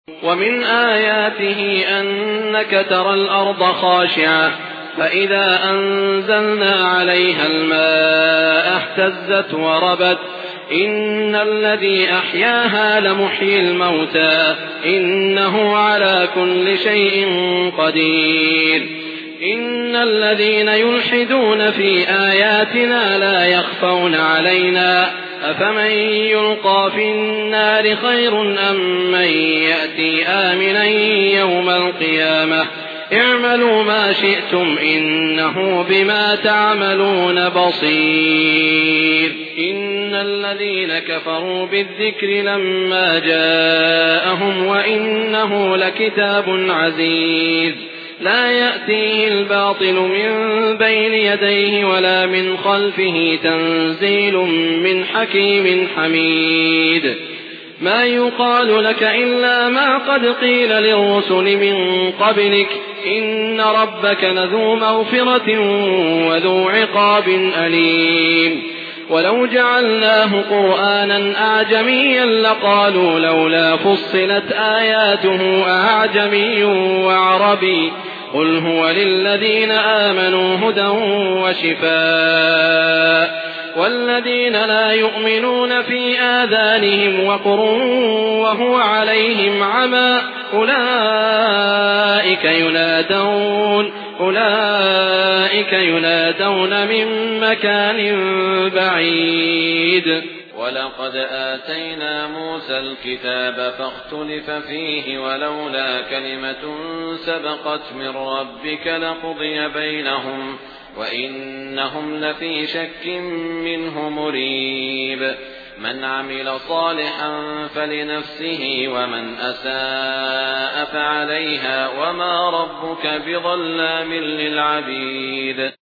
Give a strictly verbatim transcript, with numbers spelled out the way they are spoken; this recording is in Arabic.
ومن آياته أنك ترى الأرض خاشعة فإذا أنزلنا عليها الماء اهتزت وربت إن الذي أحياها لمحيي الموتى إنه على كل شيء قدير إن الذين يلحدون في آياتنا لا يخفون علينا أفمن يلقى في النار خير أم من يأتي آمنا يوم القيامة اعملوا ما شئتم إنه بما تعملون بصير إن الذين كفروا بالذكر لما جاءهم وإنه لكتاب عزيز لا يأتيه الباطل من بين يديه ولا من خلفه تنزيل من حكيم حميد ما يقال لك إلا ما قد قيل للرسل من قبلك إن ربك لذو مغفرة وذو عقاب أليم ولو جعلناه قرآنا أعجميا لقالوا لولا فصلت آياته أعجمي وعربي قل هو للذين آمنوا هدى وشفاء والذين لا يؤمنون في آذانهم وقر وهو عليهم عمى أولئك ينادون أولئك ينادون من مكان بعيد ولقد آتينا موسى الكتاب فاختلف فيه ولولا كلمة سبقت من ربك لقضي بينهم وإنهم لفي شك منه مريب من عمل صالحا فلنفسه ومن أساء فعليها وما ربك بظلام للعبيد